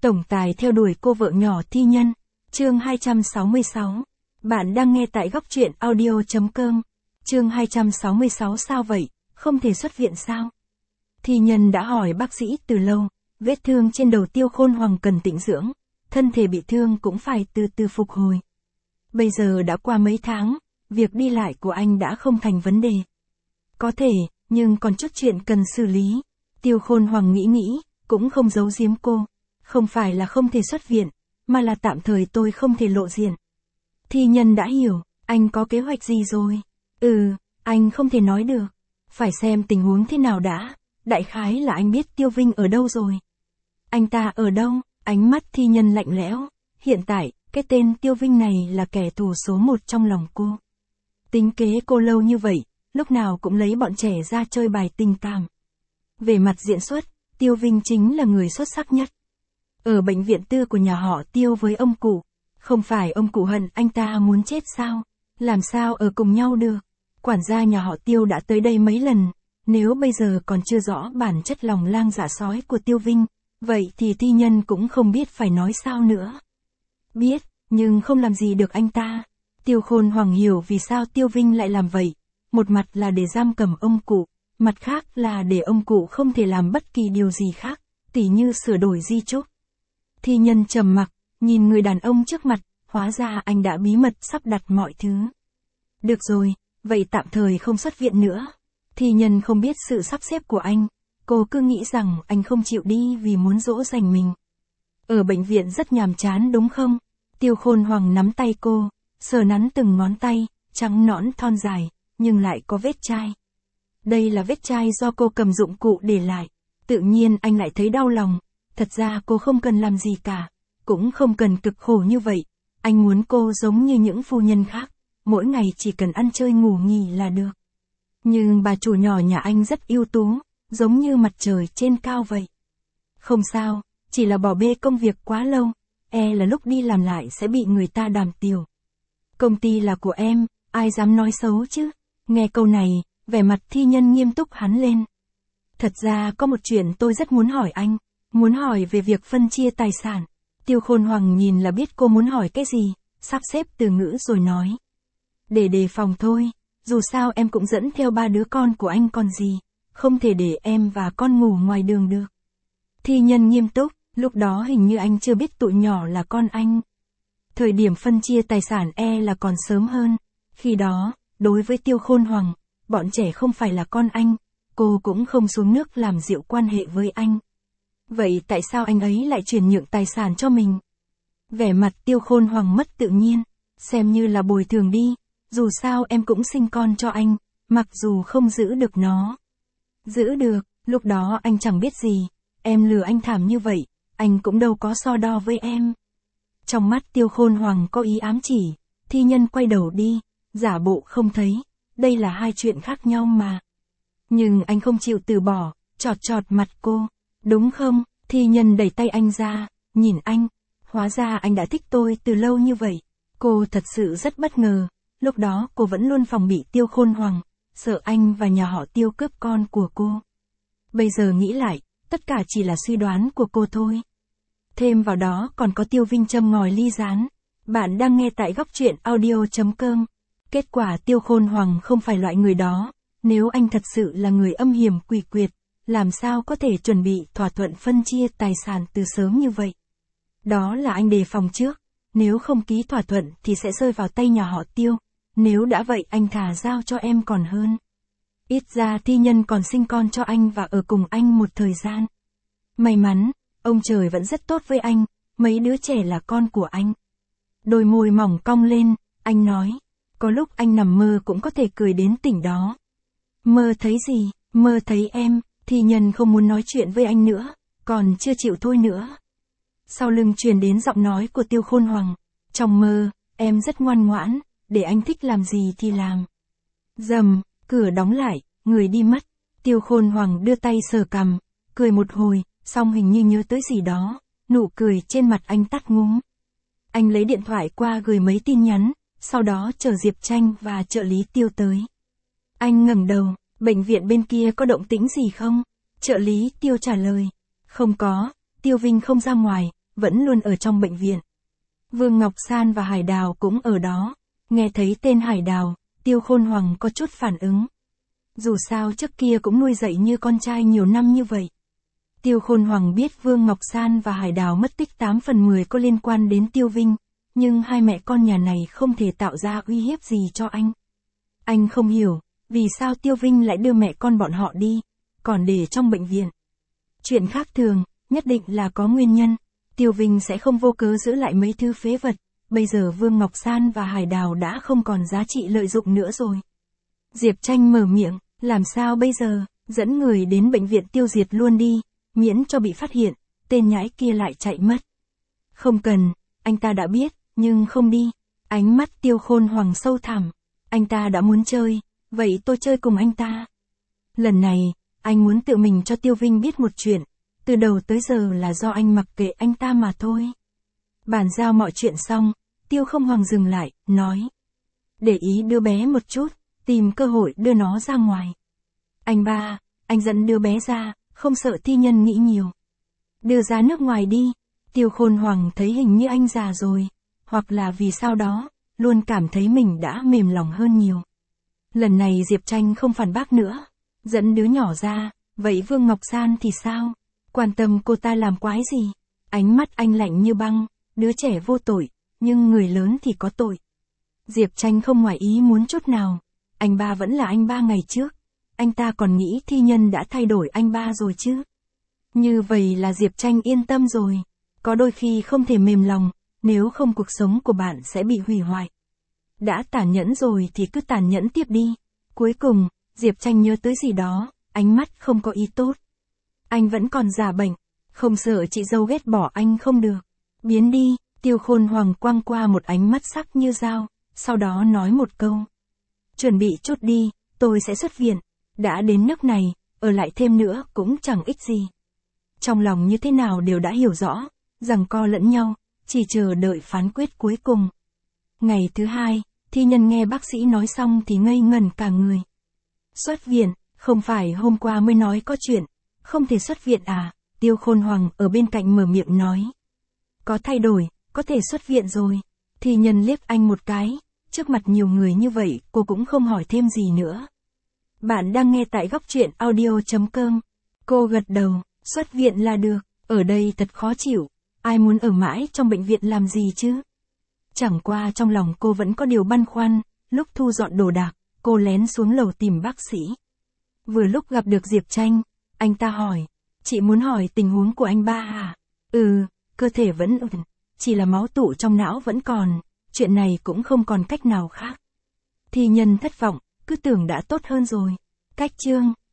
Tổng tài theo đuổi cô vợ nhỏ thi nhân. Chương 266. Bạn đang nghe tại góc truyện audio.com. Chương 266 sao vậy, không thể xuất viện sao? Thi nhân đã hỏi bác sĩ từ lâu, vết thương trên đầu Tiêu Khôn Hoàng cần tĩnh dưỡng, thân thể bị thương cũng phải từ từ phục hồi. Bây giờ đã qua mấy tháng, việc đi lại của anh đã không thành vấn đề. Có thể, nhưng còn chút chuyện cần xử lý. Tiêu Khôn Hoàng nghĩ, cũng không giấu giếm cô. Không phải là không thể xuất viện, mà là tạm thời tôi không thể lộ diện. Thi nhân đã hiểu, anh có kế hoạch gì rồi? Anh không thể nói được. Phải xem tình huống thế nào đã. Đại khái là anh biết Tiêu Vinh ở đâu rồi. Anh ta ở đâu? Ánh mắt thi nhân lạnh lẽo. Hiện tại, cái tên Tiêu Vinh này là kẻ thù số một trong lòng cô. Tính kế cô lâu như vậy, lúc nào cũng lấy bọn trẻ ra chơi bài tình cảm. Về mặt diễn xuất, Tiêu Vinh chính là người xuất sắc nhất. Ở bệnh viện tư của nhà họ Tiêu với ông cụ, không phải ông cụ hận anh ta muốn chết sao? Làm sao ở cùng nhau được? Quản gia nhà họ Tiêu đã tới đây mấy lần, nếu bây giờ còn chưa rõ bản chất lòng lang dạ sói của Tiêu Vinh, vậy thì thi nhân cũng không biết phải nói sao nữa. Biết, nhưng không làm gì được anh ta. Tiêu Khôn Hoàng hiểu vì sao Tiêu Vinh lại làm vậy. Một mặt là để giam cầm ông cụ, mặt khác là để ông cụ không thể làm bất kỳ điều gì khác, tỉ như sửa đổi di chúc. Thi nhân trầm mặc, nhìn người đàn ông trước mặt, hóa ra anh đã bí mật sắp đặt mọi thứ. Được rồi, vậy tạm thời không xuất viện nữa. Thi nhân không biết sự sắp xếp của anh, cô cứ nghĩ rằng anh không chịu đi vì muốn dỗ dành mình. Ở bệnh viện rất nhàm chán đúng không? Tiêu Khôn Hoàng nắm tay cô, sờ nắn từng ngón tay, trắng nõn thon dài, nhưng lại có vết chai. Đây là vết chai do cô cầm dụng cụ để lại. Tự nhiên anh lại thấy đau lòng. Thật ra cô không cần làm gì cả, cũng không cần cực khổ như vậy. Anh muốn cô giống như những phu nhân khác, mỗi ngày chỉ cần ăn chơi ngủ nghỉ là được. Nhưng bà chủ nhỏ nhà anh rất ưu tú, giống như mặt trời trên cao vậy. Không sao, chỉ là bỏ bê công việc quá lâu, là lúc đi làm lại sẽ bị người ta đàm tiều. Công ty là của em, ai dám nói xấu chứ? Nghe câu này, vẻ mặt thi nhân nghiêm túc hẳn lên. Thật ra có một chuyện tôi rất muốn hỏi anh. Muốn hỏi về việc phân chia tài sản. Tiêu Khôn Hoàng nhìn là biết cô muốn hỏi cái gì, sắp xếp từ ngữ rồi nói. Để đề phòng thôi, dù sao em cũng dẫn theo 3 đứa con của anh còn gì, không thể để em và con ngủ ngoài đường được. Thi nhân nghiêm túc, lúc đó hình như anh chưa biết tụi nhỏ là con anh. Thời điểm phân chia tài sản là còn sớm hơn, khi đó, đối với Tiêu Khôn Hoàng, bọn trẻ không phải là con anh, cô cũng không xuống nước làm dịu quan hệ với anh. Vậy tại sao anh ấy lại chuyển nhượng tài sản cho mình? Vẻ mặt Tiêu Khôn Hoàng mất tự nhiên, xem như là bồi thường đi, dù sao em cũng sinh con cho anh, mặc dù không giữ được nó. Giữ được, lúc đó anh chẳng biết gì, em lừa anh thảm như vậy, anh cũng đâu có so đo với em. Trong mắt Tiêu Khôn Hoàng có ý ám chỉ, thi nhân quay đầu đi, giả bộ không thấy, đây là hai chuyện khác nhau mà. Nhưng anh không chịu từ bỏ, chọt chọt mặt cô. Đúng không? Thi nhân đẩy tay anh ra, nhìn anh. Hóa ra anh đã thích tôi từ lâu như vậy. Cô thật sự rất bất ngờ. Lúc đó cô vẫn luôn phòng bị Tiêu Khôn Hoàng, sợ anh và nhà họ Tiêu cướp con của cô. Bây giờ nghĩ lại, tất cả chỉ là suy đoán của cô thôi. Thêm vào đó còn có Tiêu Vinh châm ngòi ly gián. Bạn đang nghe tại góc truyện audio.com. Kết quả Tiêu Khôn Hoàng không phải loại người đó. Nếu anh thật sự là người âm hiểm quỷ quyệt, làm sao có thể chuẩn bị thỏa thuận phân chia tài sản từ sớm như vậy? Đó là anh đề phòng trước, nếu không ký thỏa thuận thì sẽ rơi vào tay nhà họ Tiêu, nếu đã vậy anh thà giao cho em còn hơn. Ít ra thi nhân còn sinh con cho anh và ở cùng anh một thời gian. May mắn, ông trời vẫn rất tốt với anh, mấy đứa trẻ là con của anh. Đôi môi mỏng cong lên, anh nói, có lúc anh nằm mơ cũng có thể cười đến tỉnh đó. Mơ thấy gì? Mơ thấy em. Thi nhân không muốn nói chuyện với anh nữa, còn chưa chịu thôi nữa. Sau lưng truyền đến giọng nói của Tiêu Khôn Hoàng. Trong mơ, em rất ngoan ngoãn, để anh thích làm gì thì làm. Rầm, cửa đóng lại, người đi mất. Tiêu Khôn Hoàng đưa tay sờ cằm, cười một hồi, xong hình như nhớ tới gì đó, nụ cười trên mặt anh tắt ngúm. Anh lấy điện thoại qua gửi mấy tin nhắn, sau đó chờ Diệp Tranh và trợ lý Tiêu tới. Anh ngẩng đầu. Bệnh viện bên kia có động tĩnh gì không? Trợ lý Tiêu trả lời. Không có, Tiêu Vinh không ra ngoài, vẫn luôn ở trong bệnh viện. Vương Ngọc San và Hải Đào cũng ở đó. Nghe thấy tên Hải Đào, Tiêu Khôn Hoàng có chút phản ứng. Dù sao trước kia cũng nuôi dạy như con trai nhiều năm như vậy. Tiêu Khôn Hoàng biết Vương Ngọc San và Hải Đào mất tích 8 phần 10 có liên quan đến Tiêu Vinh, nhưng hai mẹ con nhà này không thể tạo ra uy hiếp gì cho anh. Anh không hiểu, vì sao Tiêu Vinh lại đưa mẹ con bọn họ đi, còn để trong bệnh viện. Chuyện khác thường, nhất định là có nguyên nhân. Tiêu Vinh sẽ không vô cớ giữ lại mấy thứ phế vật, bây giờ Vương Ngọc San và Hải Đào đã không còn giá trị lợi dụng nữa rồi. Diệp Tranh mở miệng, làm sao bây giờ, dẫn người đến bệnh viện tiêu diệt luôn đi, miễn cho bị phát hiện, tên nhãi kia lại chạy mất. Không cần, anh ta đã biết, nhưng không đi. Ánh mắt Tiêu Khôn Hoàng sâu thẳm, anh ta đã muốn chơi, vậy tôi chơi cùng anh ta. Lần này, anh muốn tự mình cho Tiêu Vinh biết một chuyện, từ đầu tới giờ là do anh mặc kệ anh ta mà thôi. Bàn giao mọi chuyện xong, Tiêu Khôn Hoàng dừng lại, nói. Để ý đứa bé một chút, tìm cơ hội đưa nó ra ngoài. Anh ba, anh dẫn đứa bé ra, không sợ thi nhân nghĩ nhiều. Đưa ra nước ngoài đi. Tiêu Khôn Hoàng thấy hình như anh già rồi, hoặc là vì sao đó, luôn cảm thấy mình đã mềm lòng hơn nhiều. Lần này Diệp Tranh không phản bác nữa, dẫn đứa nhỏ ra, vậy Vương Ngọc San thì sao? Quan tâm cô ta làm quái gì? Ánh mắt anh lạnh như băng, đứa trẻ vô tội, nhưng người lớn thì có tội. Diệp Tranh không ngoài ý muốn chút nào, anh ba vẫn là anh ba ngày trước, anh ta còn nghĩ thi nhân đã thay đổi anh ba rồi chứ. Như vậy là Diệp Tranh yên tâm rồi, có đôi khi không thể mềm lòng, nếu không cuộc sống của bạn sẽ bị hủy hoại. Đã tàn nhẫn rồi thì cứ tàn nhẫn tiếp đi. Cuối cùng, Diệp Tranh nhớ tới gì đó, ánh mắt không có ý tốt. Anh vẫn còn già bệnh, không sợ chị dâu ghét bỏ anh không được. Biến đi, Tiêu Khôn Hoàng quăng qua một ánh mắt sắc như dao, sau đó nói một câu. Chuẩn bị chút đi, tôi sẽ xuất viện. Đã đến nước này, ở lại thêm nữa cũng chẳng ích gì. Trong lòng như thế nào đều đã hiểu rõ, giằng co lẫn nhau, chỉ chờ đợi phán quyết cuối cùng. Ngày thứ hai, thi nhân nghe bác sĩ nói xong thì ngây ngẩn cả người. Xuất viện, không phải hôm qua mới nói có chuyện, không thể xuất viện à? Tiêu Khôn Hoàng ở bên cạnh mở miệng nói. Có thay đổi, có thể xuất viện rồi. Thi nhân liếc anh một cái, trước mặt nhiều người như vậy cô cũng không hỏi thêm gì nữa. Bạn đang nghe tại góc truyện audio.com. Cô gật đầu, xuất viện là được, ở đây thật khó chịu, ai muốn ở mãi trong bệnh viện làm gì chứ? Chẳng qua trong lòng cô vẫn có điều băn khoăn, lúc thu dọn đồ đạc, cô lén xuống lầu tìm bác sĩ. Vừa lúc gặp được Diệp Tranh, anh ta hỏi, chị muốn hỏi tình huống của anh ba à? Cơ thể vẫn ổn, chỉ là máu tụ trong não vẫn còn, chuyện này cũng không còn cách nào khác. Thi nhân thất vọng, cứ tưởng đã tốt hơn rồi. Cách chương